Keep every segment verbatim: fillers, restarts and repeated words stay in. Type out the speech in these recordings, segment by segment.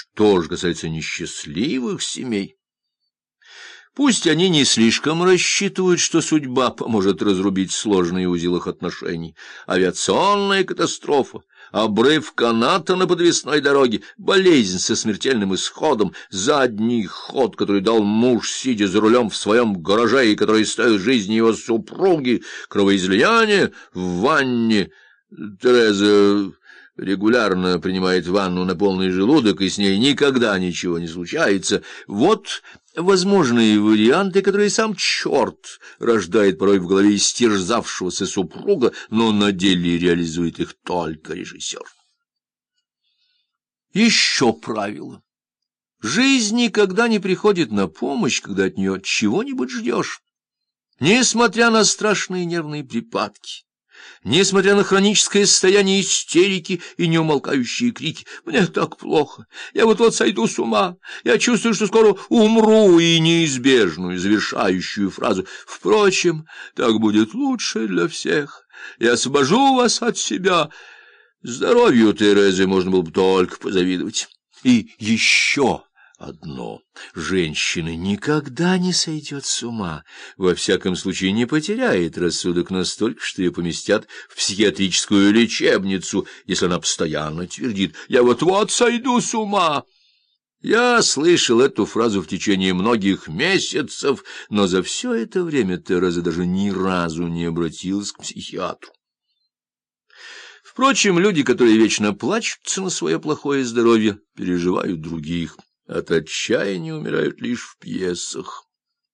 тоже касается несчастливых семей. Пусть они не слишком рассчитывают, что судьба поможет разрубить сложные узел их отношений. Авиационная катастрофа, обрыв каната на подвесной дороге, болезнь со смертельным исходом, задний ход, который дал муж, сидя за рулем в своем гараже, и который стоил жизни его супруги, кровоизлияние в ванне. Тереза регулярно принимает ванну на полный желудок, и с ней никогда ничего не случается. Вот возможные варианты, которые сам черт рождает порой в голове истерзавшегося супруга, но на деле реализует их только режиссер. Еще правило. Жизнь никогда не приходит на помощь, когда от нее чего-нибудь ждешь. Несмотря на страшные нервные припадки, несмотря на хроническое состояние истерики и неумолкающие крики: «Мне так плохо, я вот-вот сойду с ума, я чувствую, что скоро умру», и неизбежную завершающую фразу: «Впрочем, так будет лучше для всех, я освобожу вас от себя». Здоровью Терезы можно было бы только позавидовать. И еще одно: женщина никогда не сойдет с ума, во всяком случае не потеряет рассудок настолько, что ее поместят в психиатрическую лечебницу, если она постоянно твердит: «Я вот-вот сойду с ума». Я слышал эту фразу в течение многих месяцев, но за все это время Тереза даже ни разу не обратилась к психиатру. Впрочем, люди, которые вечно плачутся на свое плохое здоровье, переживают других. От отчаяния умирают лишь в пьесах.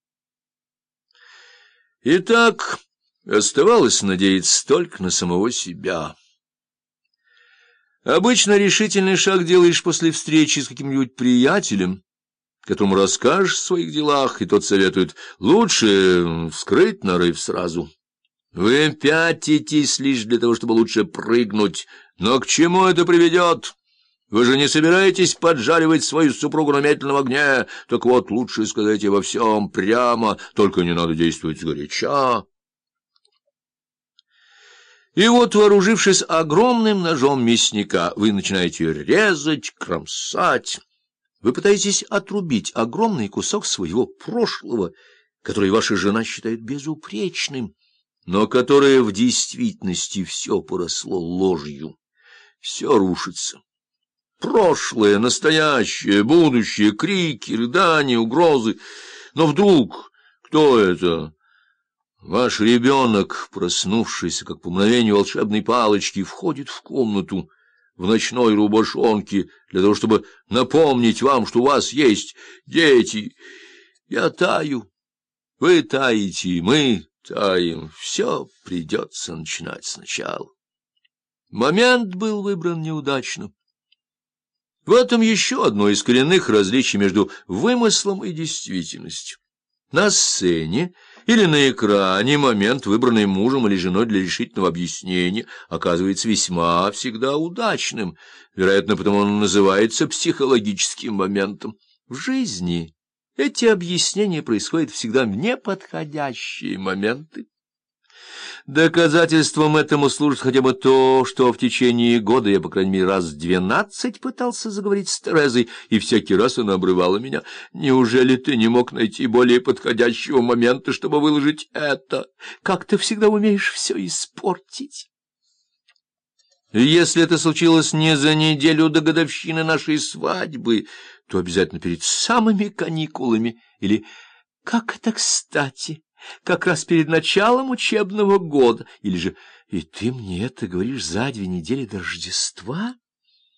Итак, оставалось надеяться только на самого себя. Обычно решительный шаг делаешь после встречи с каким-нибудь приятелем, которому расскажешь о своих делах, и тот советует: лучше вскрыть нарыв сразу. Вы пятитесь лишь для того, чтобы лучше прыгнуть. Но к чему это приведет? Вы же не собираетесь поджаривать свою супругу на медленном огне. Так вот, лучше сказать ей во всем прямо, только не надо действовать сгоряча. И вот, вооружившись огромным ножом мясника, вы начинаете резать, кромсать. Вы пытаетесь отрубить огромный кусок своего прошлого, который ваша жена считает безупречным, но которое в действительности все поросло ложью. Все рушится. Прошлое, настоящее, будущее, крики, рыдания, угрозы. Но вдруг кто это? Ваш ребенок, проснувшийся, как по мгновению волшебной палочки, входит в комнату в ночной рубашонке для того, чтобы напомнить вам, что у вас есть дети. Я таю, вы таете, мы таем. Все придется начинать сначала. Момент был выбран неудачно. В этом еще одно из коренных различий между вымыслом и действительностью. На сцене или на экране момент, выбранный мужем или женой для решительного объяснения, оказывается весьма всегда удачным. Вероятно, потому он называется психологическим моментом. В жизни эти объяснения происходят всегда в неподходящие моменты. Доказательством этому служит хотя бы то, что в течение года я, по крайней мере, раз двенадцать пытался заговорить с Терезой, и всякий раз она обрывала меня. Неужели ты не мог найти более подходящего момента, чтобы выложить это? Как ты всегда умеешь все испортить? Если это случилось не за неделю до годовщины нашей свадьбы, то обязательно перед самыми каникулами, или «как это кстати», как раз перед началом учебного года, или же «и ты мне это говоришь за две недели до Рождества»?